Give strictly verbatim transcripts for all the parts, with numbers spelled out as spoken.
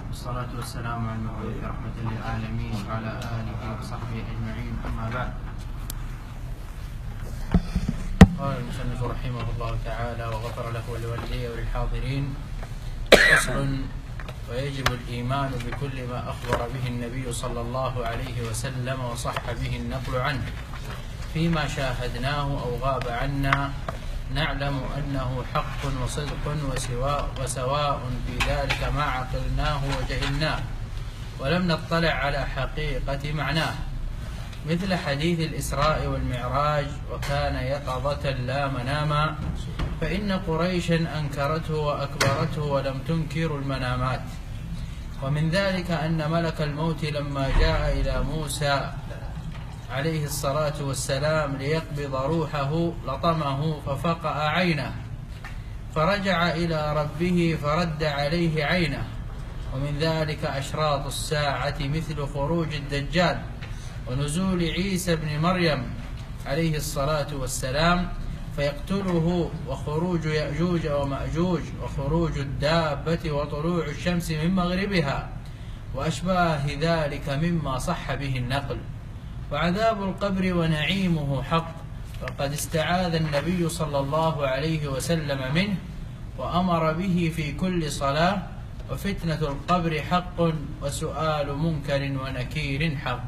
والصلاة والسلام على المبعوث رحمة للعالمين وعلى آله وصحبه أجمعين، أما بعد. قال المصنف رحمه الله تعالى وغفر له ولوالديه وللحاضرين: فصل: ويجب الإيمان بكل ما أخبر به النبي صلى الله عليه وسلم وصح به النقل عنه فيما شاهدناه أو غاب عنا، نعلم أنه حق وصدق وسواء, وسواء في ذلك ما عقلناه وجهلناه ولم نطلع على حقيقة معناه، مثل حديث الإسراء والمعراج: وكان يقظة لا مناما، فإن قريشا أنكرته وأكبرته ولم تنكر المنامات. ومن ذلك أن ملك الموت لما جاء إلى موسى عليه الصلاة والسلام ليقبض روحه لطمه ففقأ عينه، فرجع إلى ربه فرد عليه عينه. ومن ذلك أشراط الساعة مثل خروج الدجال ونزول عيسى بن مريم عليه الصلاة والسلام فيقتله، وخروج يأجوج ومأجوج، وخروج الدابة، وطلوع الشمس من مغربها، وأشباه ذلك مما صح به النقل. وعذاب القبر ونعيمه حق، وقد استعاذ النبي صلى الله عليه وسلم منه وأمر به في كل صلاة. وفتنة القبر حق، وسؤال منكر ونكير حق.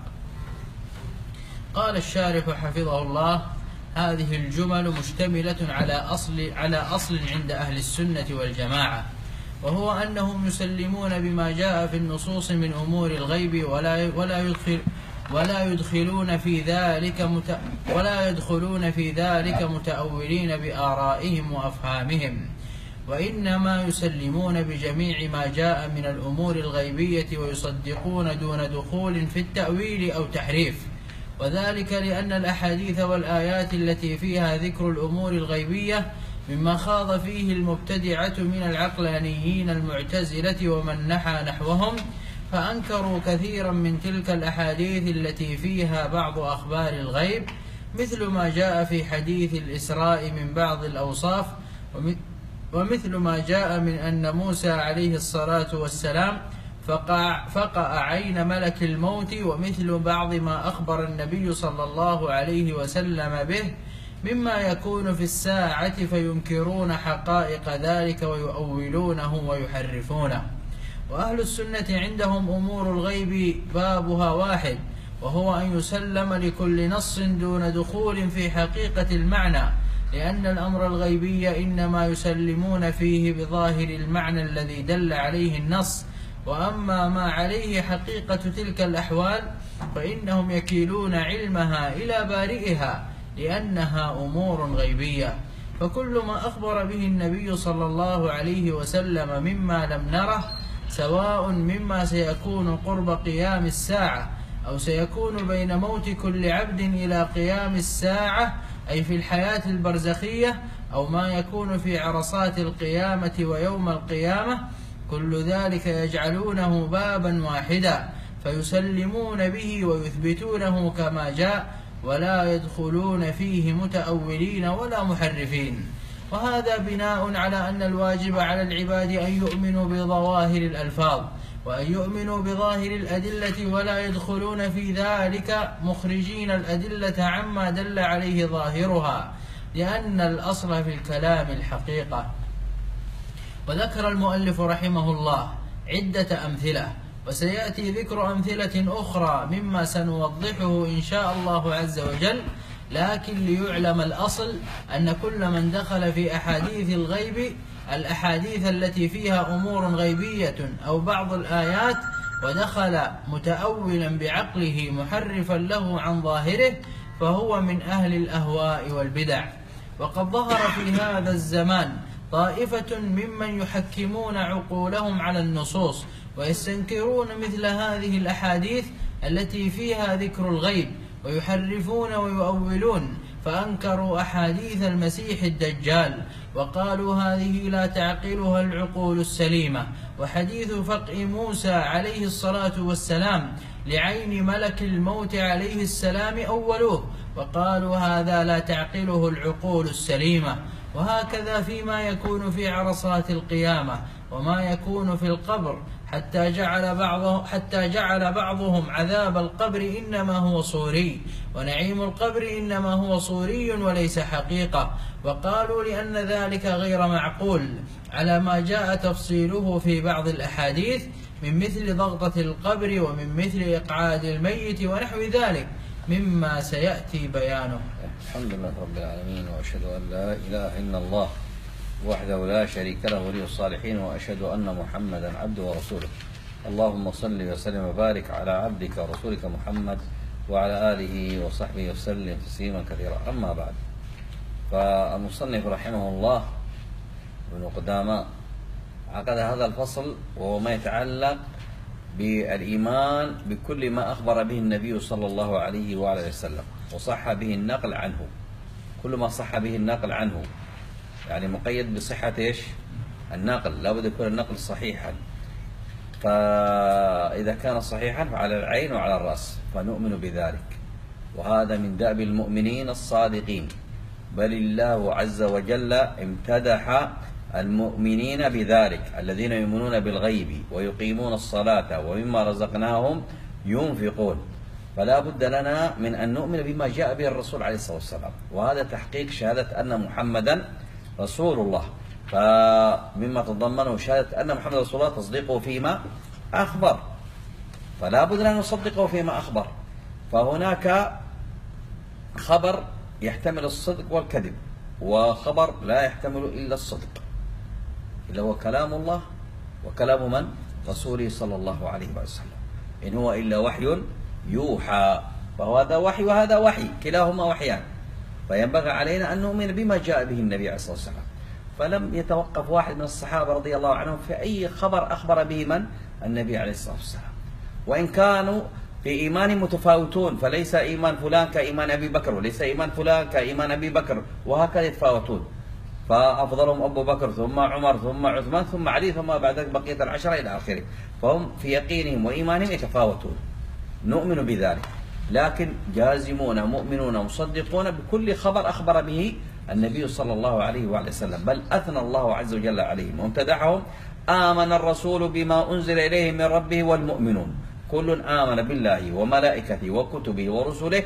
قال الشارح حفظه الله: هذه الجمل مشتملة على أصل, على أصل عند أهل السنة والجماعة، وهو أنهم يسلمون بما جاء في النصوص من أمور الغيب، ولا ولا يدخل ولا يدخلون في ذلك مت ولا يدخلون في ذلك متأولين بآرائهم وأفهامهم، وإنما يسلمون بجميع ما جاء من الأمور الغيبية ويصدقون دون دخول في التأويل أو تحريف. وذلك لأن الأحاديث والآيات التي فيها ذكر الأمور الغيبية مما خاض فيه المبتدعة من العقلانيين المعتزلة ومن نحى نحوهم، فأنكروا كثيرا من تلك الأحاديث التي فيها بعض أخبار الغيب، مثل ما جاء في حديث الإسراء من بعض الأوصاف، ومثل ما جاء من أن موسى عليه الصلاة والسلام فقع, فقع عين ملك الموت، ومثل بعض ما أخبر النبي صلى الله عليه وسلم به مما يكون في الساعة، فينكرون حقائق ذلك ويؤولونه ويحرفونه. وأهل السنة عندهم أمور الغيب بابها واحد، وهو أن يسلم لكل نص دون دخول في حقيقة المعنى، لأن الأمر الغيبي إنما يسلمون فيه بظاهر المعنى الذي دل عليه النص، وأما ما عليه حقيقة تلك الأحوال فإنهم يكيلون علمها إلى بارئها، لأنها أمور غيبية. فكل ما أخبر به النبي صلى الله عليه وسلم مما لم نره، سواء مما سيكون قرب قيام الساعة أو سيكون بين موت كل عبد إلى قيام الساعة، أي في الحياة البرزخية، أو ما يكون في عرصات القيامة ويوم القيامة، كل ذلك يجعلونه بابا واحدا فيسلمون به ويثبتونه كما جاء، ولا يدخلون فيه متأولين ولا محرفين. وهذا بناء على أن الواجب على العباد أن يؤمنوا بظواهر الألفاظ وأن يؤمنوا بظاهر الأدلة، ولا يدخلون في ذلك مخرجين الأدلة عما دل عليه ظاهرها، لأن الأصل في الكلام الحقيقة. وذكر المؤلف رحمه الله عدة أمثلة، وسيأتي ذكر أمثلة أخرى مما سنوضحه إن شاء الله عز وجل، لكن ليعلم الأصل أن كل من دخل في أحاديث الغيب، الأحاديث التي فيها أمور غيبية أو بعض الآيات، ودخل متأولا بعقله محرفا له عن ظاهره، فهو من أهل الأهواء والبدع. وقد ظهر في هذا الزمان طائفة ممن يحكمون عقولهم على النصوص ويستنكرون مثل هذه الأحاديث التي فيها ذكر الغيب، ويحرفون ويؤولون، فأنكروا أحاديث المسيح الدجال وقالوا هذه لا تعقلها العقول السليمة. وحديث فقء موسى عليه الصلاة والسلام لعين ملك الموت عليه السلام أولوه، وقالوا هذا لا تعقله العقول السليمة. وهكذا فيما يكون في عرصات القيامة وما يكون في القبر، حتى جعل بعضه حتى جعل بعضهم عذاب القبر إنما هو صوري، ونعيم القبر إنما هو صوري وليس حقيقة. وقالوا لأن ذلك غير معقول على ما جاء تفصيله في بعض الأحاديث من مثل ضغطة القبر ومن مثل إقعاد الميت ونحو ذلك مما سيأتي بيانه. الحمد لله رب العالمين، وأشهد أن لا إله إلا الله وحده لا شريك له ولي الصالحين، وأشهد أن محمدا عبده ورسوله. اللهم صل وسلم وبارك على عبدك ورسولك محمد وعلى آله وصحبه وسلم تسليما كثيرا. أما بعد، فالمصنف رحمه الله ابن قدامة عقد هذا الفصل وهو ما يتعلق بالإيمان بكل ما أخبر به النبي صلى الله عليه وعلى وسلم وصح به النقل عنه. كل ما صح به النقل عنه، يعني مقيد بصحة إيش؟ النقل، لابد يكون النقل صحيحا. فإذا كان صحيحا فعلى العين وعلى الرأس، فنؤمن بذلك. وهذا من دأب المؤمنين الصادقين، بل الله عز وجل امتدح المؤمنين بذلك، الذين يؤمنون بالغيب ويقيمون الصلاة ومما رزقناهم ينفقون. فلا بد لنا من أن نؤمن بما جاء به الرسول عليه الصلاة والسلام، وهذا تحقيق شهادة أن محمدا رسول الله. فمما تضمنه شهادة أن محمد رسول الله تصديقه فيما أخبر، فلا بد أن نصدقه فيما أخبر. فهناك خبر يحتمل الصدق والكذب، وخبر لا يحتمل إلا الصدق، إلا هو كلام الله وكلام من؟ رسوله صلى الله عليه وسلم. إن هو إلا وحي يوحى، فهذا وحي وهذا وحي، كلاهما وحيان. فينبغي علينا أن نؤمن بما جاء به النبي عليه الصلاة والسلام. فلم يتوقف واحد من الصحابة رضي الله عنهم في أي خبر أخبر به من؟ النبي عليه الصلاة والسلام. وإن كانوا في إيمان متفاوتون، فليس إيمان فلان كإيمان أبي بكر، وليس إيمان فلان كإيمان أبي بكر، وهكذا يتفاوتون. فأفضلهم أبو بكر ثم عمر ثم عثمان ثم علي ثم بعد ذلك بقية العشرة إلى آخره. فهم في يقينهم وإيمانهم يتفاوتون، نؤمن بذلك، لكن جازمون مؤمنون مصدقون بكل خبر أخبر به النبي صلى الله عليه وعلى وسلم، بل أثنى الله عز وجل عليهم وامتدحهم. آمن الرسول بما أنزل إليه من ربه والمؤمنون كل آمن بالله وملائكته وكتبه ورسله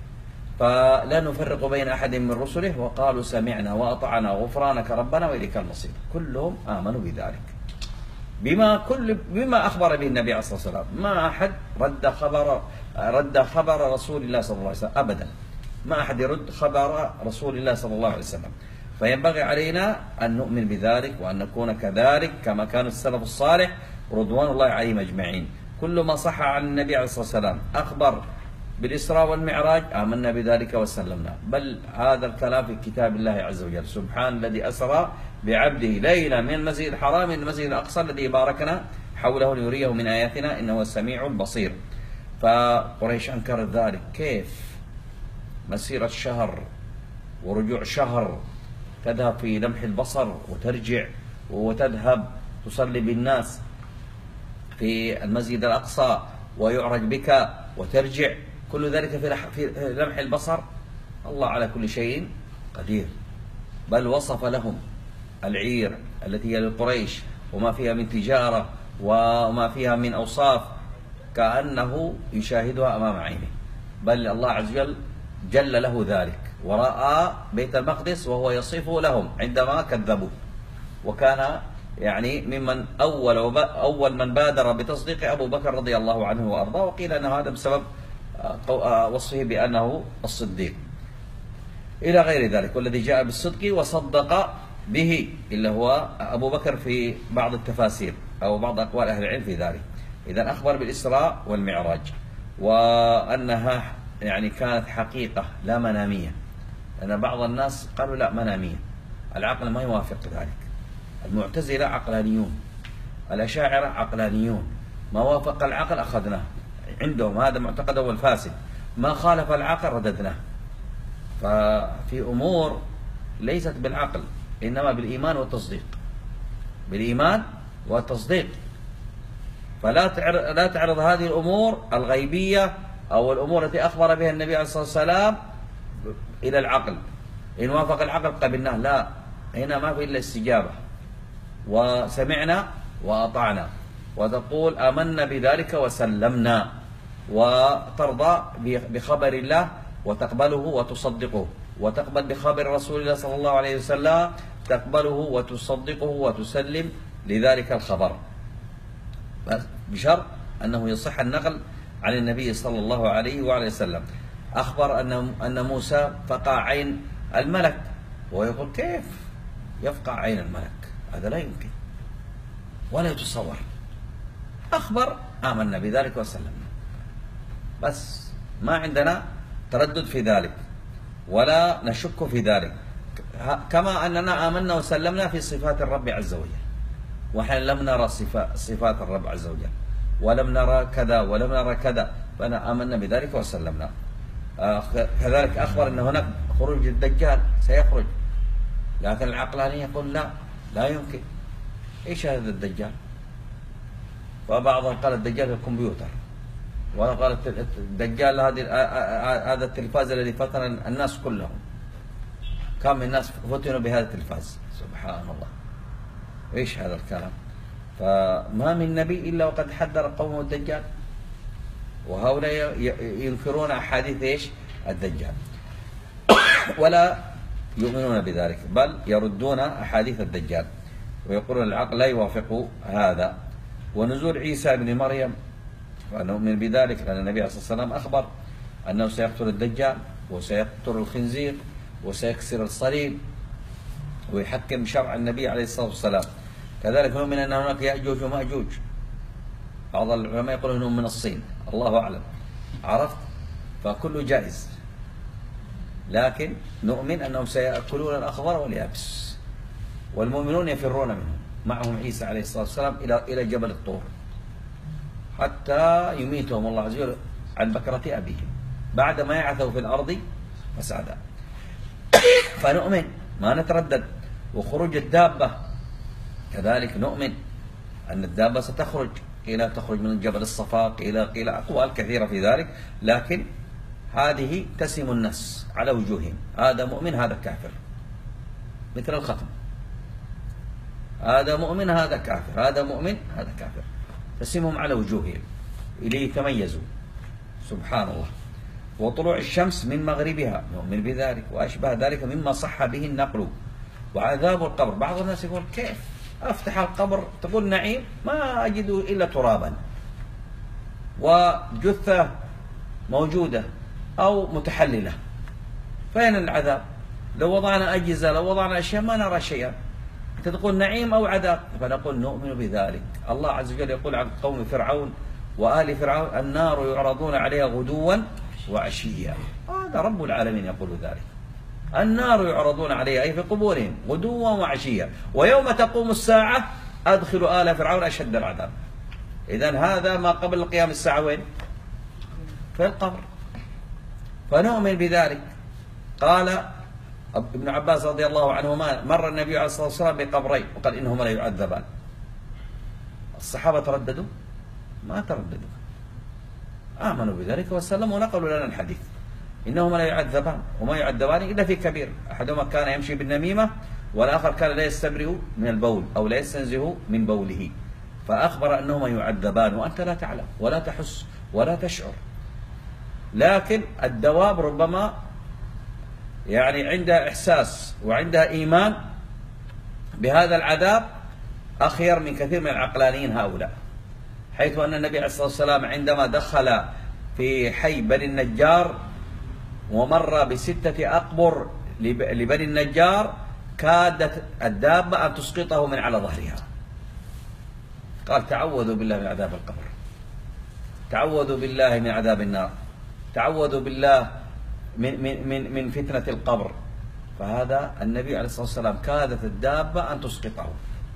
فلا نفرق بين أحد من رسله وقالوا سمعنا وأطعنا غفرانك ربنا وإليك المصير. كلهم آمنوا بذلك بما كل بما أخبر به النبي عليه الصلاة والسلام. ما أحد رد خبر رد خبر رسول الله صلى الله عليه وسلم أبدا، ما أحد يرد خبر رسول الله صلى الله عليه وسلم. فينبغي علينا أن نؤمن بذلك وأن نكون كذلك كما كان السلف الصالح رضوان الله عليهم أجمعين. كل ما صح عن النبي عليه الصلاة والسلام أخبر بالإسراء والمعراج آمنا بذلك وسلمنا. بل هذا الكلام في كتاب الله عز وجل: سبحان الذي أسرى بعبده ليلا من المسجد الحرام إلى المسجد الأقصى الذي باركنا حوله ليريه من آياتنا إنه السميع البصير. فقريش أنكرت ذلك. كيف مسيرة شهر ورجوع شهر، تذهب في لمح البصر وترجع وتذهب تصلي بالناس في المسجد الأقصى ويعرج بك وترجع، كل ذلك في لمح البصر. الله على كل شيء قدير. بل وصف لهم العير التي هي للقريش وما فيها من تجارة وما فيها من أوصاف كأنه يشاهدها أمام عينه. بل الله عز وجل جل له ذلك، ورأى بيت المقدس وهو يصفه لهم عندما كذبوا. وكان يعني ممن أول أول من بادر بتصديق أبو بكر رضي الله عنه وأرضاه، وقيل أن هذا بسبب وصفه بأنه الصديق إلى غير ذلك، والذي جاء بالصدق وصدق به إلا هو أبو بكر في بعض التفاسير أو بعض أقوال أهل العلم في ذلك. إذن أخبر بالإسراء والمعراج وأنها يعني كانت حقيقة لا منامية، لأن بعض الناس قالوا لا منامية، العقل ما يوافق ذلك. المعتزلة عقلانيون، الأشاعرة عقلانيون، ما وافق العقل أخذناه عندهم، هذا معتقده الفاسد، ما خالف العقل رددناه. ففي أمور ليست بالعقل إنما بالإيمان والتصديق، بالإيمان والتصديق. فلا تعرض لا تعرض هذه الأمور الغيبية أو الأمور التي أخبر بها النبي عليه الصلاة والسلام إلى العقل. إن وافق العقل قبلناه، لا، هنا ما في إلا استجابة، وسمعنا وأطعنا، وتقول آمنا بذلك وسلمنا، وترضى بخبر الله وتقبله وتصدقه، وتقبل بخبر رسول الله صلى الله عليه وسلم تقبله وتصدقه وتسلم لذلك الخبر، بشرط أنه يصح النقل عن النبي صلى الله عليه وعليه وسلم. أخبر أن أن موسى فقع عين الملك، ويقول كيف يفقع عين الملك؟ هذا لا يمكن ولا يتصور. أخبر آمنا بذلك وسلمنا، بس ما عندنا تردد في ذلك ولا نشك في ذلك، كما أننا آمنا وسلمنا في صفات الرب عز وجل، ونحن لم نرى صفات الرب عز وجل ولم نرى كذا ولم نرى كذا، فأنا آمنا بذلك وسلمنا. كذلك أخبر أن هناك خروج الدجال سيخرج، لكن العقلاني يقول لا لا يمكن، إيش هذا الدجال؟ وبعضهم قال الدجال في الكمبيوتر، ولا قال الدجال هذا التلفاز الذي فتن الناس كلهم، كم من الناس فتنوا بهذا التلفاز، سبحان الله. إيش هذا الكلام؟ فما من نبي إلا وقد حذر قومه الدجال، وهؤلاء ينكرون أحاديث إيش؟ الدجال ولا يؤمنون بذلك، بل يردون أحاديث الدجال ويقولون العقل لا يوافق هذا. ونزول عيسى بن مريم فنؤمن بذلك، لأن النبي عليه الصلاة والسلام أخبر أنه سيقتل الدجال وسيقتل الخنزير وسيكسر الصليب ويحكم شرع النبي عليه الصلاة والسلام. كذلك نؤمن أن هناك يأجوج ومأجوج، بعض العلماء يقولون أنهم من الصين، الله أعلم، عرفت؟ فكله جائز، لكن نؤمن أنهم سيأكلون الأخضر واليابس، والمؤمنون يفرون منهم، معهم عيسى عليه الصلاة والسلام إلى إلى جبل الطور حتى يميتهم الله عز وجل عن بكرة أبيهم بعد ما يعثوا في الأرض فسادا. فنؤمن ما نتردد. وخروج الدابة كذلك نؤمن أن الدابة ستخرج، قيل تخرج من جبل الصفا، قيل قيل أقوال كثيرة في ذلك، لكن هذه تسم الناس على وجوههم، هذا مؤمن هذا كافر، مثل الختم، هذا مؤمن هذا كافر، هذا مؤمن هذا كافر، تسمهم على وجوههم ليتميزوا، سبحان الله. وطلوع الشمس من مغربها نؤمن بذلك، وأشبه ذلك مما صح به النقل. وعذاب القبر، بعض الناس يقول كيف أفتح القبر تقول نعيم ما أجد إلا ترابا وجثة موجودة أو متحللة، فين العذاب؟ لو وضعنا أجهزة لو وضعنا أشياء ما نرى شيئا، أنت تقول نعيم أو عذاب، فنقول نؤمن بذلك. الله عز وجل يقول عن قوم فرعون وآل فرعون النار يعرضون عليها غدوا وعشيا، هذا رب العالمين يقول ذلك، النار يعرضون عليها أي في قبورهم غدوا وعشيا، ويوم تقوم الساعة أدخلوا آل فرعون أشد العذاب. إذن هذا ما قبل قيام الساعة وين؟ في القبر. فنؤمن بذلك. قال ابن عباس رضي الله عنهما مر النبي عليه الصلاة والسلام بقبرين وقال إنهما لا يعذبان. الصحابة ترددوا؟ ما ترددوا، آمنوا بذلك وسلموا ونقلوا لنا الحديث، إنهما لا يعذبان وما يعذبان إلا في كبير، أحدهما كان يمشي بالنميمة والآخر كان لا يستبرئ من البول أو لا يستنزه من بوله، فأخبر أنهما يعذبان وأنت لا تعلم ولا تحس ولا تشعر. لكن الدواب ربما يعني عندها إحساس وعندها إيمان بهذا العذاب أخير من كثير من العقلانيين هؤلاء، حيث أن النبي عليه الصلاة والسلام عندما دخل في حي بني النجار ومر بستة أقبر لبني النجار كادت الدابة أن تسقطه من على ظهرها، قال تعوذوا بالله من عذاب القبر، تعوذوا بالله من عذاب النار، تعوذوا بالله من من من من فتنة القبر. فهذا النبي عليه الصلاة والسلام كادت الدابة أن تسقطه،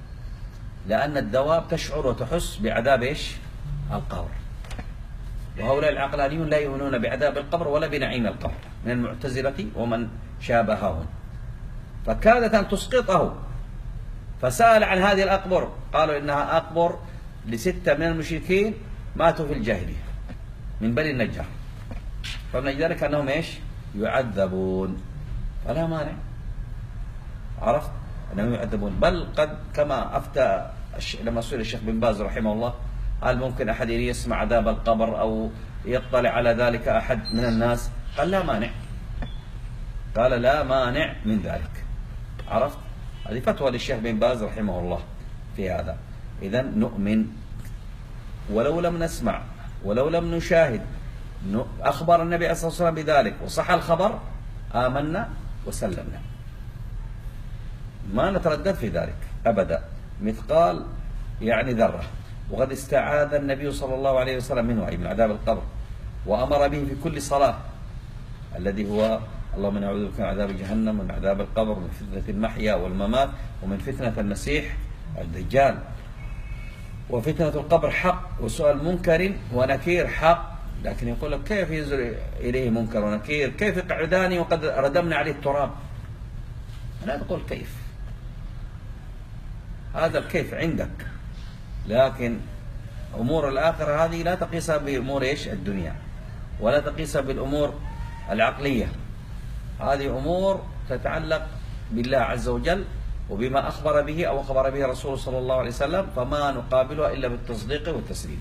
لأن الدواب تشعر وتحس بعذاب إيش؟ القبر. وهؤلاء العقلانيون لا يؤمنون بعذاب القبر ولا بنعيم القبر من المعتزلة ومن شابههم، فكادت أن تسقطه. فسأل عن هذه الأقبر، قالوا إنها أقبر لستة من المشركين ماتوا في الجاهلية من بني النجار، فمن أجل ذلك أنهم إيش؟ يعذبون، فلا مانع، عرفت؟ أنهم يعذبون. بل قد كما أفتى لما سئل الشيخ بن باز رحمه الله هل ممكن أحد يسمع عذاب القبر أو يطلع على ذلك أحد من الناس؟ قال لا مانع، قال لا مانع من ذلك. عرفت؟ هذه فتوى للشيخ بن باز رحمه الله في هذا. إذن نؤمن ولو لم نسمع ولو لم نشاهد، أخبر النبي عليه الصلاة والسلام بذلك وصح الخبر، آمنا وسلمنا، ما نتردد في ذلك أبدا مثقال يعني ذرة. وقد استعاذ النبي صلى الله عليه وسلم منه، أي من عذاب القبر، وأمر به في كل صلاة، الذي هو اللهم نعوذ بك من عذاب جهنم ومن عذاب القبر ومن فتنة المحيا والممات ومن فتنة المسيح الدجال. وفتنة القبر حق، وسؤال منكر ونكير حق، لكن يقول لك كيف ينزل إليه منكر ونكير؟ كيف يقعداني وقد ردمنا عليه التراب؟ لا تقول كيف، هذا الكيف عندك، لكن أمور الآخرة هذه لا تقيسها بأمور إيش الدنيا، ولا تقيسها بالأمور العقلية. هذه أمور تتعلق بالله عز وجل وبما أخبر به أو أخبر به رسول صلى الله عليه وسلم، فما نقابلها إلا بالتصديق والتسليم.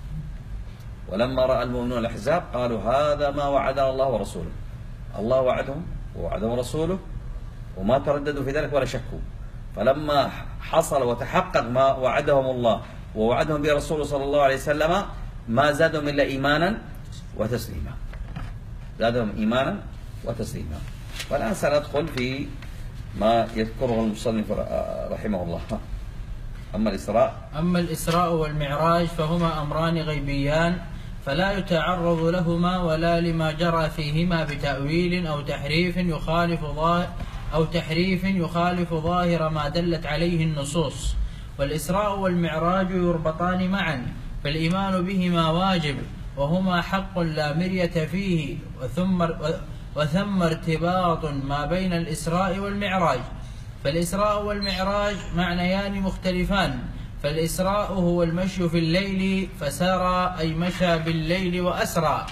ولما رأى المؤمنون الأحزاب قالوا هذا ما وعدنا الله ورسوله. الله وعدهم ووعدهم رسوله وما ترددوا في ذلك ولا شكوا. فلما حصل وتحقق ما وعدهم الله ووعدهم به رسوله صلى الله عليه وسلم ما زادهم إلا إيمانا وتسليما، زادهم إيمانا وتسليما. والآن سندخل في ما يذكره المصنف رحمه الله. أما الإسراء أما الإسراء والمعراج فهما أمران غيبيان، فلا يتعرض لهما ولا لما جرى فيهما بتأويل أو تحريف يخالف ظاهر أو تحريف يخالف ظاهر ما دلت عليه النصوص. والإسراء والمعراج يربطان معا، فالإيمان بهما واجب، وهما حق لا مرية فيه، وثم وثم ارتباط ما بين الإسراء والمعراج. فالإسراء والمعراج معنيان مختلفان، فالإسراء هو المشي في الليل فسارى أي مشى بالليل وأسرى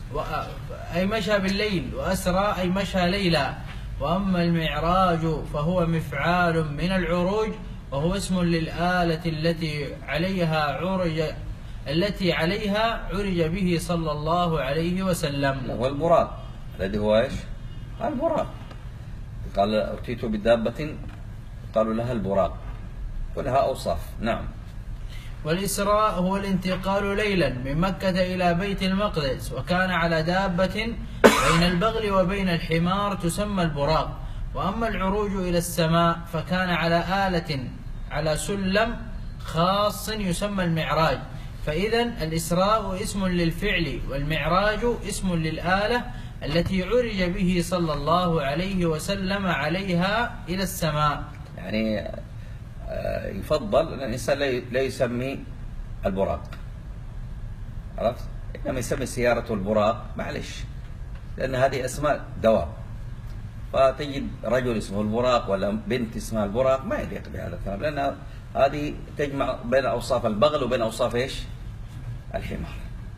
أي مشى بالليل وأسرى أي مشى ليلا. وأما المعراج فهو مفعال من العروج، وهو اسم للآلة التي عليها عرج التي عليها عرج به صلى الله عليه وسلم. والبراق الذي هو ايش؟ البراق. قال أتيت بدابة قالوا لها البراق، ولها أوصاف. نعم. والإسراء هو الانتقال ليلا من مكة إلى بيت المقدس، وكان على دابة بين البغل وبين الحمار تسمى البراق. وأما العروج إلى السماء فكان على آلة على سلم خاص يسمى المعراج. فإذا الإسراء اسم للفعل، والمعراج اسم للآلة التي عرج به صلى الله عليه وسلم عليها إلى السماء. يعني يفضل أن الإنسان لا يسمي البراق، عرفت؟ إنما يسمي سيارته البراق، معلش، لأن هذه أسماء دواب. فتجد رجل اسمه البراق ولا بنت اسمها البراق، ما يليق بهذا الكلام، لأن هذه تجمع بين أوصاف البغل وبين أوصاف إيش؟ الحمار.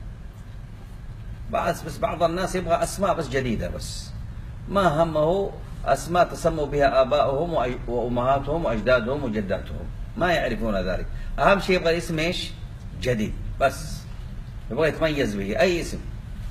بس بس بعض الناس يبغى أسماء بس جديدة، بس ما همه أسماء تسموا بها آباؤهم وأمهاتهم وأجدادهم وجداتهم، ما يعرفون ذلك. أهم شيء يبغى الاسم إيش؟ جديد، بس يبغى يتميز به أي اسم.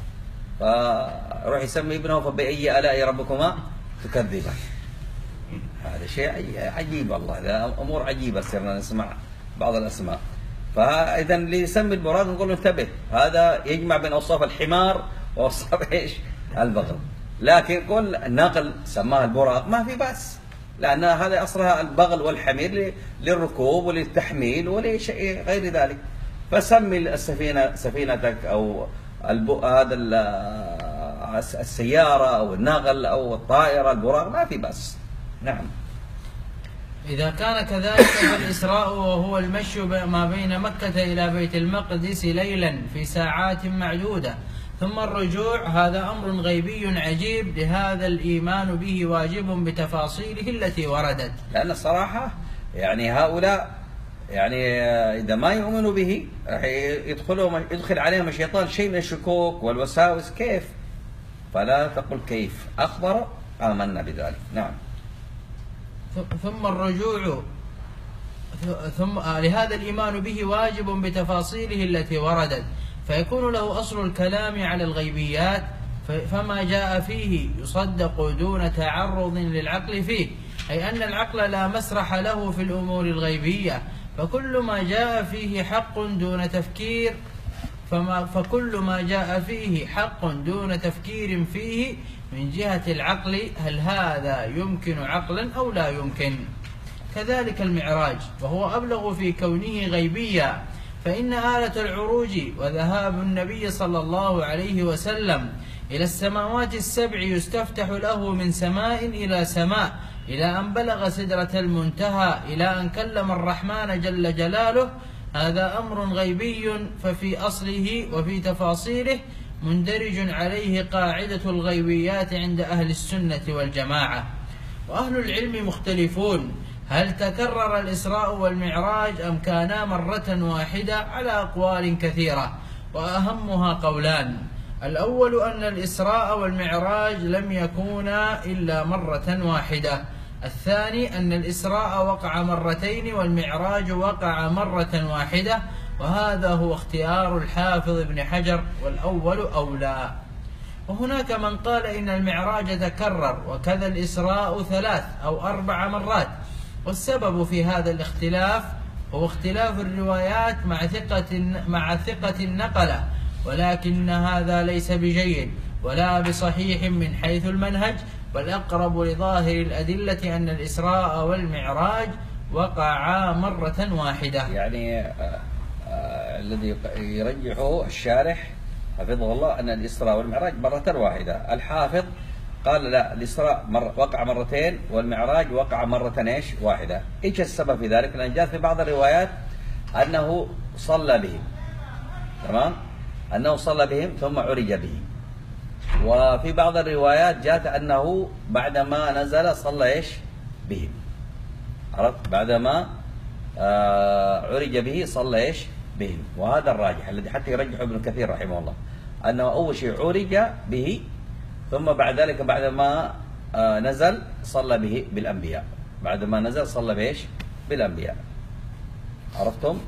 فروح يسمي ابنه فبأي آلاء ربكما تكذبان. هذا شيء عجيب والله، هذا أمور عجيبة صرنا نسمع بعض الأسماء. فإذا اللي يسمي البراق نقول انتبه، هذا يجمع بين أوصاف الحمار وأوصاف إيش؟ البغل. لكن كل الناقل سماها البراق ما في بأس، لأن هذا أصلها البغل والحمير للركوب وللتحميل ولشيء غير ذلك. فسمي السفينة سفينتك أو هذا السيارة أو الناقل أو الطائرة البراق، ما في بأس. نعم. إذا كان كذلك فالإسراء وهو المشي ما بين مكة إلى بيت المقدس ليلا في ساعات معدودة، ثم الرجوع، هذا أمر غيبي عجيب، لهذا الإيمان به واجب بتفاصيله التي وردت. لأن الصراحة يعني هؤلاء يعني إذا ما يؤمنوا به راح يدخلوا يدخل عليهم الشيطان شيء من الشكوك والوساوس. كيف؟ فلا تقل كيف، أخبر آمنا بذلك. نعم. ثم الرجوع ثم لهذا الإيمان به واجب بتفاصيله التي وردت، فيكون له أصل الكلام على الغيبيات، فما جاء فيه يصدق دون تعرض للعقل فيه، أي أن العقل لا مسرح له في الأمور الغيبية، فكل ما جاء فيه حق دون تفكير فما فكل ما جاء فيه حق دون تفكير فيه من جهة العقل، هل هذا يمكن عقلا أو لا يمكن؟ كذلك المعراج، وهو أبلغ في كونه غيبيا، فإن آلة العروج وذهاب النبي صلى الله عليه وسلم إلى السماوات السبع يستفتح له من سماء إلى سماء إلى أن بلغ سدرة المنتهى إلى أن كلم الرحمن جل جلاله، هذا أمر غيبي، ففي أصله وفي تفاصيله مندرج عليه قاعدة الغيبيات عند أهل السنة والجماعة. وأهل العلم مختلفون، هل تكرر الإسراء والمعراج أم كانا مرة واحدة؟ على أقوال كثيرة، وأهمها قولان: الأول أن الإسراء والمعراج لم يكونا إلا مرة واحدة، الثاني أن الإسراء وقع مرتين والمعراج وقع مرة واحدة، وهذا هو اختيار الحافظ ابن حجر، والأول أولى. وهناك من قال إن المعراج تكرر وكذا الإسراء ثلاث أو أربع مرات، والسبب في هذا الاختلاف هو اختلاف الروايات مع ثقة مع ثقة النقلة، ولكن هذا ليس بجيد ولا بصحيح من حيث المنهج، بل أقرب لظاهر الأدلة أن الإسراء والمعراج وقعا مرة واحدة. يعني آه آه الذي يرجحه الشارح حفظه الله أن الإسراء والمعراج مرة واحدة. الحافظ قال لا، الإسراء مر وقع مرتين والمعراج وقع مرة ايش واحدة. ايش السبب في ذلك؟ لأن جاء في بعض الروايات أنه صلى بهم، تمام، أنه صلى بهم ثم عرج به. وفي بعض الروايات جاءت أنه بعدما نزل صلى ايش بهم، عرفت، بعدما آه عرج به صلى ايش بهم. وهذا الراجح الذي حتى يرجح ابن كثير رحمه الله، أنه أول شيء عرج به، ثم بعد ذلك بعدما آه نزل صلى به بالأنبياء، بعدما نزل صلى بإيش بالأنبياء. عرفتم؟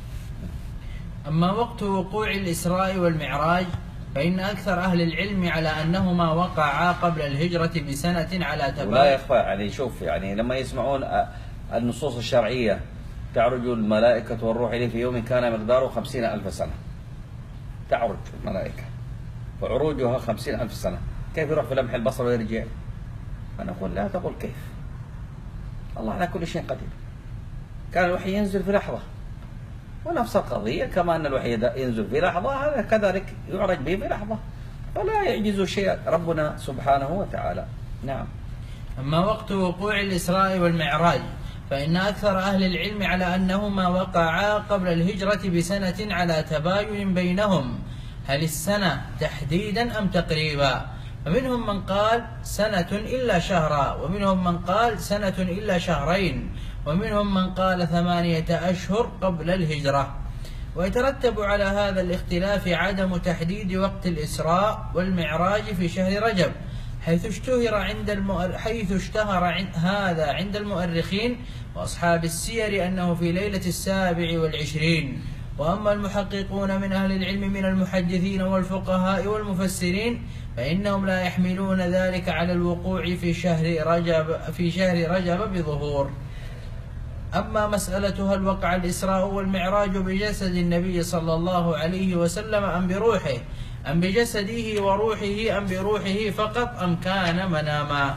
أما وقت وقوع الإسراء والمعراج فإن أكثر أهل العلم على أنهما وقعا قبل الهجرة بسنة على تباين. ولا يخفى، يعني شوف، يعني لما يسمعون النصوص الشرعية تعرج الملائكة والروح إليه في يوم كان مقداره خمسين ألف سنة، تعرج الملائكة وعروجها خمسين ألف سنة، كيف يروح في لمح البصر ويرجع؟ فنقول لا تقول كيف، الله على كل شيء قدير. كان الوحي ينزل في لحظة، ونفس القضية كما أن الوحي ينزل في لحظة، هذا كذلك يعرج به في لحظة، فلا يعجز شيء ربنا سبحانه وتعالى. نعم. أما وقت وقوع الإسراء والمعراج فإن أكثر أهل العلم على أنهما وقعا قبل الهجرة بسنة على تباين بينهم، هل السنة تحديدا أم تقريبا؟ فمنهم من قال سنة إلا شهرا، ومنهم من قال سنة إلا شهرين، ومنهم من قال ثمانية أشهر قبل الهجرة. ويترتب على هذا الاختلاف عدم تحديد وقت الإسراء والمعراج في شهر رجب، حيث اشتهر عند المؤر... حيث اشتهر عن... هذا عند المؤرخين وأصحاب السير أنه في ليلة السابع والعشرين. وأما المحققون من أهل العلم من المحدثين والفقهاء والمفسرين فإنهم لا يحملون ذلك على الوقوع في شهر رجب في شهر رجب بظهور. أما مسألة هل وقع الإسراء والمعراج بجسد النبي صلى الله عليه وسلم أم بروحه، أم بجسده وروحه، أم بروحه فقط، أم كان مناما؟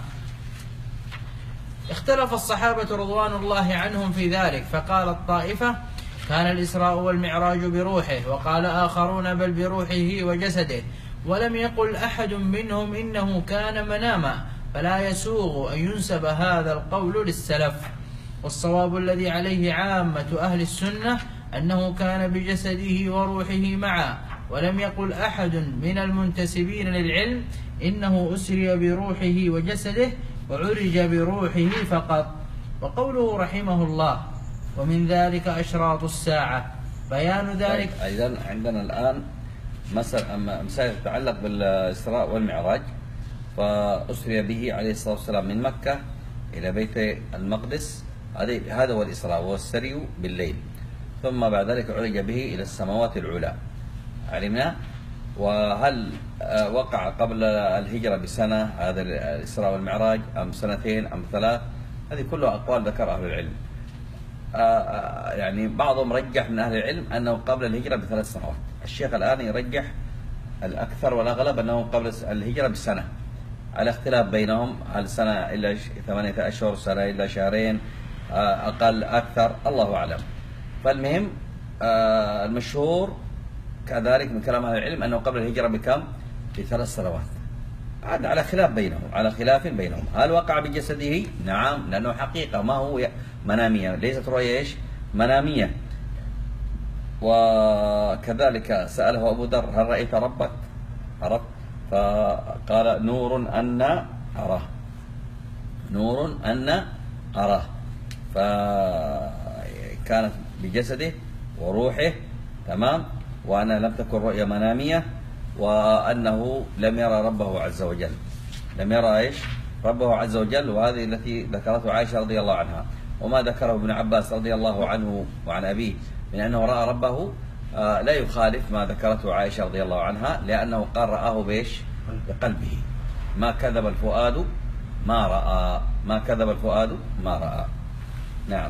اختلف الصحابة رضوان الله عنهم في ذلك، فقال الطائفة كان الإسراء والمعراج بروحه، وقال آخرون بل بروحه وجسده، ولم يقل أحد منهم إنه كان مناما، فلا يسوغ أن ينسب هذا القول للسلف. والصواب الذي عليه عامة أهل السنة أنه كان بجسده وروحه معا، ولم يقل أحد من المنتسبين للعلم إنه أسري بروحه وجسده وعرج بروحه فقط. وقوله رحمه الله ومن ذلك أشراط الساعة بيان ذلك. أيضا عندنا الآن مسألة مسائل تتعلق بالإسراء والمعراج. فأسري به عليه الصلاة والسلام من مكة إلى بيت المقدس، هذا هو الإسراء، وهو السري بالليل. ثم بعد ذلك عرج به إلى السماوات العلى، علمنا. وهل وقع قبل الهجرة بسنة هذا الإسراء والمعراج أم سنتين أم ثلاث؟ هذه كلها أقوال ذكر أهل العلم. يعني بعضهم رجح من أهل العلم أنه قبل الهجرة بثلاث سنوات. الشيخ الآن يرجح الأكثر والأغلب أنه قبل الهجرة بسنة، على اختلاف بينهم، هل سنة إلا ثمانية أشهر، سنة إلا شهرين، أقل أكثر، الله أعلم. فالمهم المشهور كذلك من كلام أهل العلم أنه قبل الهجرة بكم؟ بثلاث سنوات. هذا على خلاف بينهم، على خلاف بينهم. هل وقع بجسده؟ نعم، لأنه حقيقة، ما هو منامية، ليست رؤية إيش؟ منامية. وكذلك سأله أبو ذر: هل رأيت ربك؟ عرفت؟ فقال: نور أن أراه، نور أن أراه. فكانت بجسده وروحه، تمام، وأنها لم تكن رؤية منامية، وأنه لم يرى ربه عز وجل، لم يرى إيش؟ ربه عز وجل. وهذه التي ذكرته عائشة رضي الله عنها، وما ذكره ابن عباس رضي الله عنه وعن أبيه من أنه رأى ربه آه لا يخالف ما ذكرته عائشة رضي الله عنها، لأنه قال: رآه بإيش؟ بقلبه. ما كذب الفؤاد ما رأى، ما كذب الفؤاد ما رأى. نعم.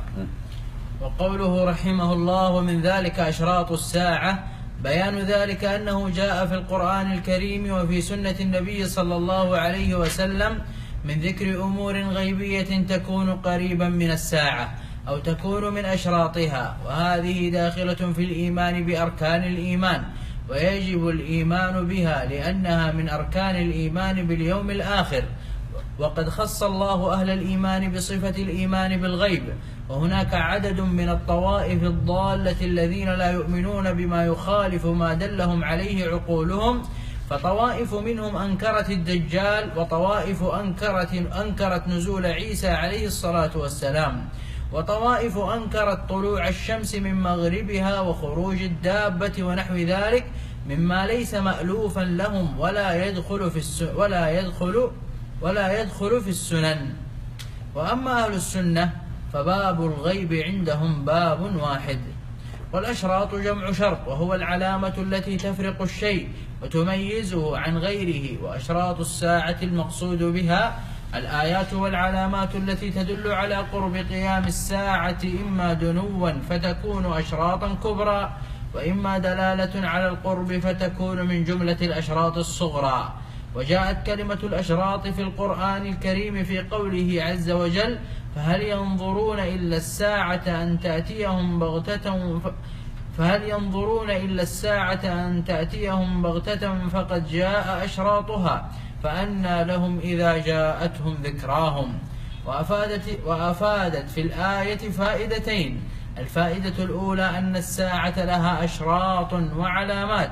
وقوله رحمه الله: ومن ذلك أشراط الساعة، بيان ذلك أنه جاء في القرآن الكريم وفي سنة النبي صلى الله عليه وسلم من ذكر أمور غيبية تكون قريبا من الساعة أو تكون من أشراطها، وهذه داخلة في الإيمان بأركان الإيمان، ويجب الإيمان بها لأنها من أركان الإيمان باليوم الآخر. وقد خص الله أهل الإيمان بصفة الإيمان بالغيب، وهناك عدد من الطوائف الضالة الذين لا يؤمنون بما يخالف ما دلهم عليه عقولهم، فطوائف منهم أنكرت الدجال، وطوائف أنكرت, أنكرت نزول عيسى عليه الصلاة والسلام، وطوائف أنكرت طلوع الشمس من مغربها وخروج الدابة ونحو ذلك مما ليس مألوفا لهم ولا يدخل في الس... ولا يدخل ولا يدخل في السنن. وأما أهل السنة فباب الغيب عندهم باب واحد. والأشراط جمع شرط، وهو العلامة التي تفرق الشيء وتميزه عن غيره. وأشراط الساعة المقصود بها الآيات والعلامات التي تدل على قرب قيام الساعة، إما دنوا فتكون أشراطا كبرى، وإما دلالة على القرب فتكون من جملة الأشراط الصغرى. وجاءت كلمة الأشراط في القرآن الكريم في قوله عز وجل: فهل ينظرون إلا الساعة أن تأتيهم بغتة فهل ينظرون إلا الساعة أن تأتيهم بغتة فقد جاء أشراطها فأنى لهم إذا جاءتهم ذكراهم. وأفادت, وأفادت في الآية فائدتين: الفائدة الأولى أن الساعة لها أشراط وعلامات،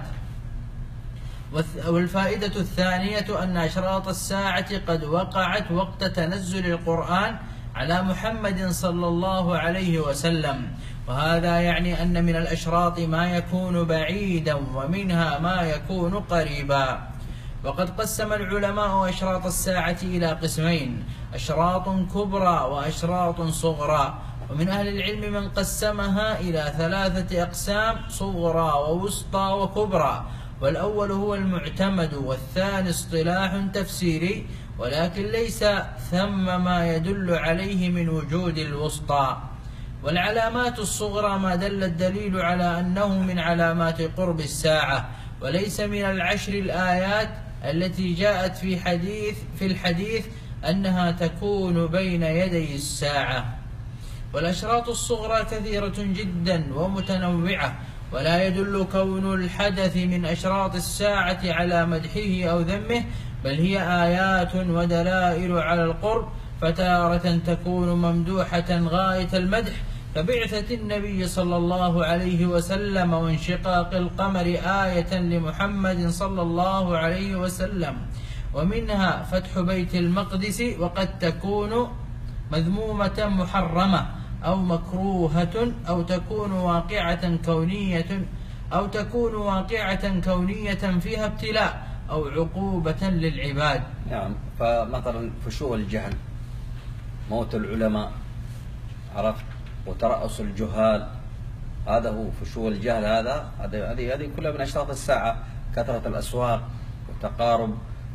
والفائدة الثانية أن أشراط الساعة قد وقعت وقت تنزل القرآن على محمد صلى الله عليه وسلم. وهذا يعني أن من الأشراط ما يكون بعيدا ومنها ما يكون قريبا. وقد قسم العلماء أشراط الساعة إلى قسمين: أشراط كبرى وأشراط صغرى. ومن أهل العلم من قسمها إلى ثلاثة أقسام: صغرى ووسطى وكبرى. والأول هو المعتمد، والثاني اصطلاح تفسيري، ولكن ليس ثم ما يدل عليه من وجود الوسطى. والعلامات الصغرى ما دل الدليل على أنه من علامات قرب الساعة، وليس من العشر الآيات التي جاءت في حديث في الحديث أنها تكون بين يدي الساعة. والأشراط الصغرى كثيرة جدا ومتنوعة، ولا يدل كون الحدث من أشراط الساعة على مدحه أو ذمه، بل هي آيات ودلائل على القرب، فتارة تكون ممدوحة غاية المدح كبعثة النبي صلى الله عليه وسلم وانشقاق القمر آية لمحمد صلى الله عليه وسلم. ومنها فتح بيت المقدس، وقد تكون مذمومة محرمة أو مكروهة، أو تكون واقعة كونية أو تكون واقعة كونية فيها ابتلاء أو عقوبة للعباد. نعم. فمثلا فشو الجهل موت العلماء، عرفت، وترأس الجهال، هذا هو فشو الجهل. هذا هذه هذه كلها من أشراط الساعة. كثرة الأسواق وتقارب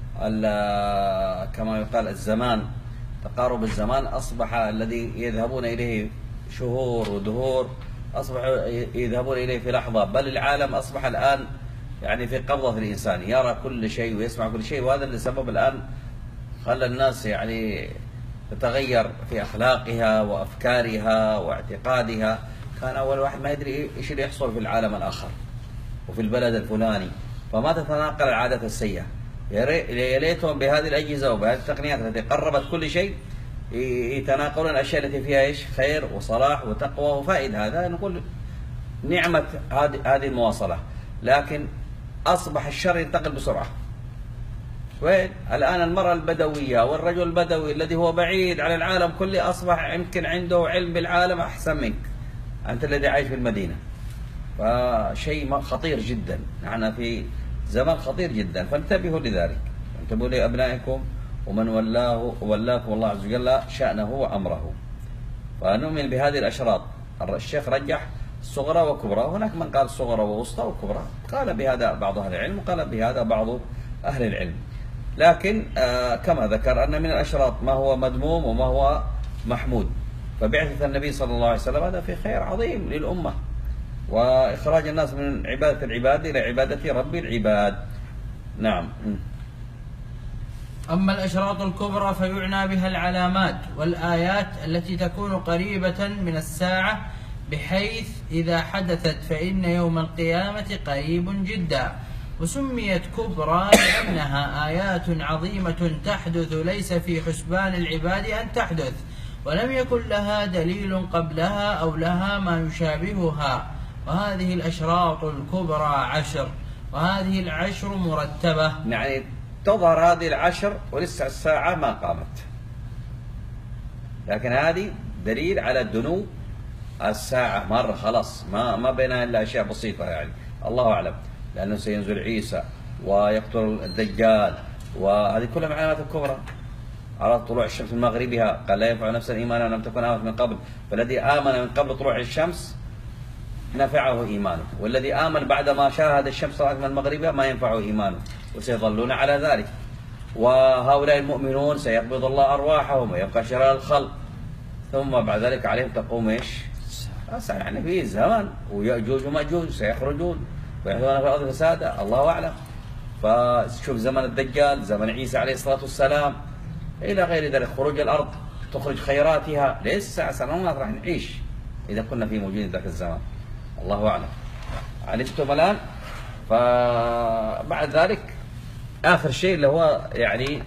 كما يقال الزمان، تقارب الزمان أصبح الذي يذهبون إليه شهور ودهور أصبحوا يذهبون إليه في لحظة، بل العالم أصبح الآن يعني في قبضة الإنسان، يرى كل شيء ويسمع كل شيء، وهذا اللي سبب الآن خلى الناس يعني تتغير في أخلاقها وأفكارها واعتقادها. كان أول واحد ما يدري إيش اللي يحصل في العالم الآخر وفي البلد الفلاني، فما تتناقل العادات السيئة. يا ليتهم بهذه الأجهزة وبهذه التقنيات التي قربت كل شيء يتناقلون الأشياء التي فيها إيش خير وصلاح وتقوى وفائدة. هذا نقول نعمة هذه هذه المواصلة، لكن أصبح الشر ينتقل بسرعة. وين الآن المرأة البدوية والرجل البدوي الذي هو بعيد عن العالم كله أصبح يمكن عنده علم بالعالم أحسن منك أنت الذي عايش في المدينة. فشيء خطير جدا، نحن في زمان خطير جدا، فانتبهوا لذلك، انتبهوا لأبنائكم ومن ولاه ولاكم الله عز وجل شأنه وأمره. فنؤمن بهذه الأشراط. الشيخ رجح صغرى وكبرى، هناك من قال صغرى ووسطى وكبرى، قال بهذا بعض أهل العلم وقال بهذا بعض أهل العلم. لكن آه كما ذكر أن من الأشراط ما هو مذموم وما هو محمود. فبعثة النبي صلى الله عليه وسلم هذا في خير عظيم للأمة، وإخراج الناس من عبادة العباد إلى عبادة رب العباد. نعم. أما الأشراط الكبرى فيعنى بها العلامات والآيات التي تكون قريبة من الساعة، بحيث إذا حدثت فإن يوم القيامة قريب جدا. وسميت كبرى لأنها آيات عظيمة تحدث ليس في حسبان العباد أن تحدث، ولم يكن لها دليل قبلها أو لها ما يشابهها. وهذه الأشراط الكبرى عشر، وهذه العشر مرتبة. يعني تظهر هذه العشر ولسه الساعة ما قامت، لكن هذه دليل على دنو الساعة مرة، خلاص ما ما بينها إلا أشياء بسيطة يعني الله أعلم، لأنه سينزل عيسى ويقتل الدجال، وهذه كلها من العلامات الكبرى. على طلوع الشمس من مغربها قال لا ينفع نفسا إيمانها لم تكن آمنت من قبل، فالذي آمن من قبل طلوع الشمس نفعه إيمانه، والذي آمن بعد ما شاهد الشمس طلعت من مغربها ما ينفعه إيمانه، وسيظلون على ذلك. وهؤلاء المؤمنون سيقبض الله أرواحهم ويبقى شرار الخلق، ثم بعد ذلك عليهم تقوم إيش؟ يعني في زمان ويأجوج ومأجوج سيخرجون ويحدثون في الأرض فسادا، الله أعلم. فشوف زمن الدجال، زمن عيسى عليه الصلاة والسلام، إلى غير ذلك، خروج الأرض تخرج خيراتها. لسه سنوات راح نعيش إذا كنا في موجودين ذاك الزمان، الله أعلم. علمتم الآن؟ فبعد ذلك آخر شيء اللي هو يعني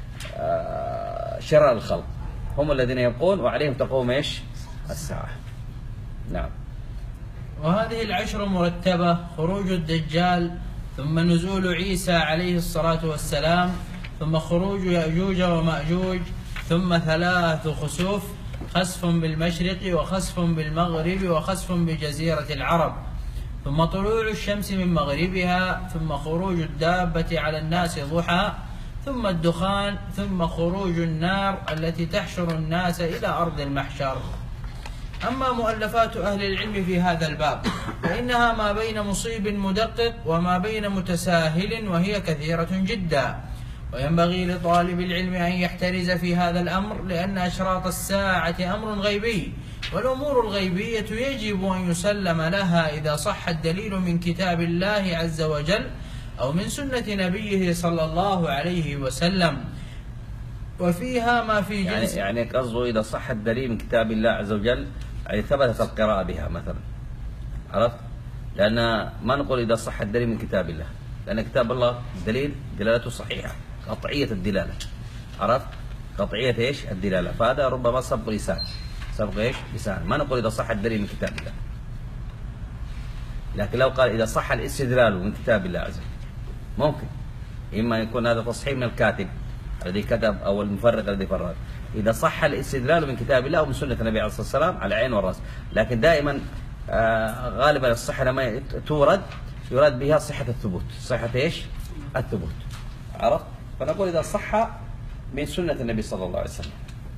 شرار الخلق، هم الذين يبقون وعليهم تقوم إيش؟ الساعة. نعم. وهذه العشر مرتبة: خروج الدجال، ثم نزول عيسى عليه الصلاة والسلام، ثم خروج يأجوج ومأجوج، ثم ثلاث خسوف: خسف بالمشرق وخسف بالمغرب وخسف بجزيرة العرب، ثم طلوع الشمس من مغربها، ثم خروج الدابة على الناس ضحى، ثم الدخان، ثم خروج النار التي تحشر الناس إلى أرض المحشر. أما مؤلفات أهل العلم في هذا الباب فإنها ما بين مصيب مدقق وما بين متساهل، وهي كثيرة جدا، وينبغي لطالب العلم أن يحترز في هذا الأمر، لأن أشراط الساعة أمر غيبي، والأمور الغيبية يجب أن يسلم لها إذا صح الدليل من كتاب الله عز وجل أو من سنة نبيه صلى الله عليه وسلم، وفيها ما في جنس. يعني يعني قصده إذا صح الدليل من كتاب الله عز وجل، يعني ثبتت القراءة بها مثلا، عرفت؟ لأن ما نقول إذا صح الدليل من كتاب الله، لأن كتاب الله دليل دلالته صحيحة، قطعية الدلالة، عرفت؟ قطعية إيش؟ الدلالة. فهذا ربما سبق لسان، سبق إيش؟ لسان. ما نقول إذا صح الدليل من كتاب الله، لكن لو قال إذا صح الاستدلال من كتاب الله عز وجل ممكن، إما يكون هذا تصحيح من الكاتب الذي كتب أو المفرق الذي فرق، إذا صح الاستدلال من كتاب الله أو من سنة النبي عليه الصلاة والسلام على العين والرأس. لكن دائما آه غالبا الصحة لما تورد يراد بها صحة الثبوت، صحة إيش؟ الثبوت، عرفت؟ فنقول إذا صح من سنة النبي صلى الله عليه وسلم.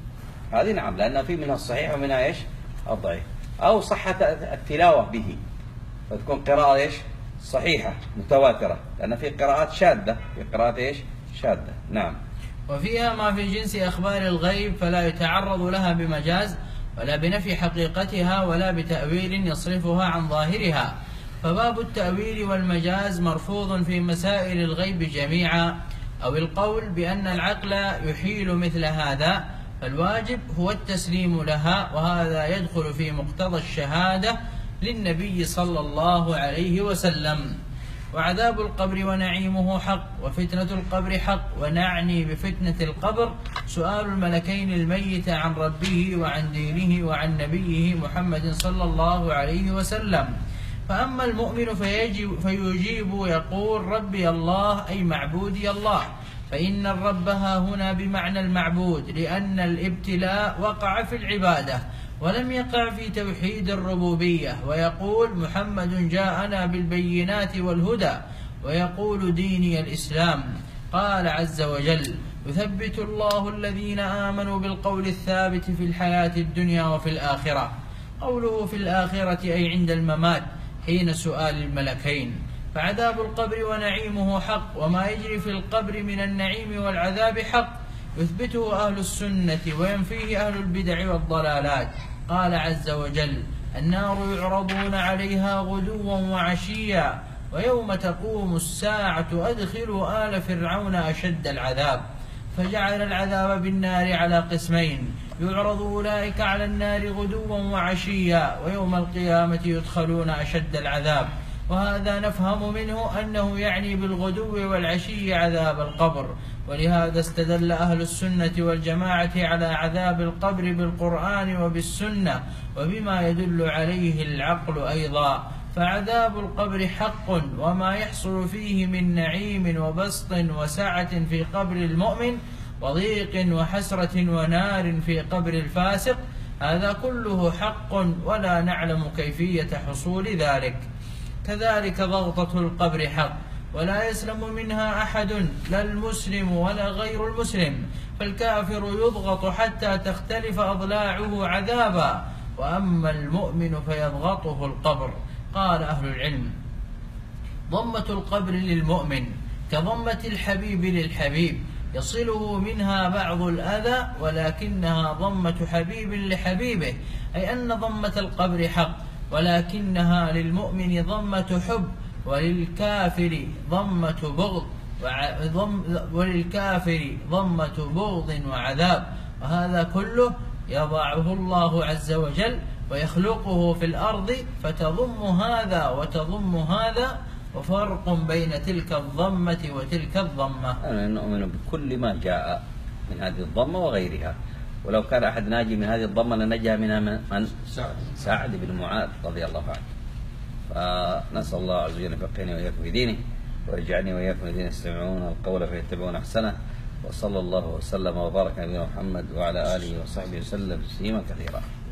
هذه نعم، لأن في منها الصحيح ومنها إيش؟ الضعيف. أو صحة التلاوة به، فتكون قراءة إيش؟ صحيحة متواترة، لأن في قراءات شاذة، في قراءات إيش؟ شاذة. نعم. وفيها ما في جنس أخبار الغيب فلا يتعرض لها بمجاز ولا بنفي حقيقتها ولا بتأويل يصرفها عن ظاهرها، فباب التأويل والمجاز مرفوض في مسائل الغيب جميعا، أو القول بأن العقل يحيل مثل هذا، فالواجب هو التسليم لها، وهذا يدخل في مقتضى الشهادة للنبي صلى الله عليه وسلم. وعذاب القبر ونعيمه حق، وفتنة القبر حق، ونعني بفتنة القبر سؤال الملكين الميت عن ربه وعن دينه وعن نبيه محمد صلى الله عليه وسلم. فأما المؤمن فيجب فيجيب يقول ربي الله أي معبودي الله، فإن الرب ها هنا بمعنى المعبود، لأن الابتلاء وقع في العبادة ولم يقع في توحيد الربوبية. ويقول محمد جاءنا بالبينات والهدى، ويقول ديني الإسلام. قال عز وجل يثبت الله الذين آمنوا بالقول الثابت في الحياة الدنيا وفي الآخرة. قوله في الآخرة أي عند الممات حين سؤال الملكين. فعذاب القبر ونعيمه حق، وما يجري في القبر من النعيم والعذاب حق، يثبته أهل السنة وينفيه أهل البدع والضلالات. قال عز وجل النار يعرضون عليها غدوا وعشيا ويوم تقوم الساعة أدخلوا آل فرعون أشد العذاب، فجعل العذاب بالنار على قسمين، يعرض أولئك على النار غدوا وعشيا، ويوم القيامة يدخلون أشد العذاب. وهذا نفهم منه أنه يعني بالغدو والعشي عذاب القبر، ولهذا استدل أهل السنة والجماعة على عذاب القبر بالقرآن وبالسنة وبما يدل عليه العقل أيضا. فعذاب القبر حق، وما يحصل فيه من نعيم وبسط وسعة في قبر المؤمن وضيق وحسرة ونار في قبر الفاسق، هذا كله حق، ولا نعلم كيفية حصول ذلك. كذلك ضغطة القبر حق، ولا يسلم منها أحد، لا المسلم ولا غير المسلم، فالكافر يضغط حتى تختلف أضلاعه عذابا، وأما المؤمن فيضغطه القبر. قال أهل العلم ضمة القبر للمؤمن كضمة الحبيب للحبيب، يصله منها بعض الأذى، ولكنها ضمة حبيب لحبيبه، أي أن ضمة القبر حق، ولكنها للمؤمن ضمة حب، وللكافر ضمة بغض وللكافر ضمة بغض وعذاب. وهذا كله يضعه الله عز وجل ويخلقه في الأرض، فتضم هذا وتضم هذا، وفرق بين تلك الضمة وتلك الضمة. أنا نؤمن بكل ما جاء من هذه الضمة وغيرها، ولو كان أحد ناجي من هذه الضمة لنجا منها من سعد بن معاذ رضي الله عنه. فنسأل الله عز وجل يفقهنا وإياكم في دينه، ويرجعني وإياكم الذين يستمعون القول فيتبعون أحسنه، وصلى الله وسلم وبارك على نبينا محمد وعلى آله وصحبه وسلم تسليما كثيرا.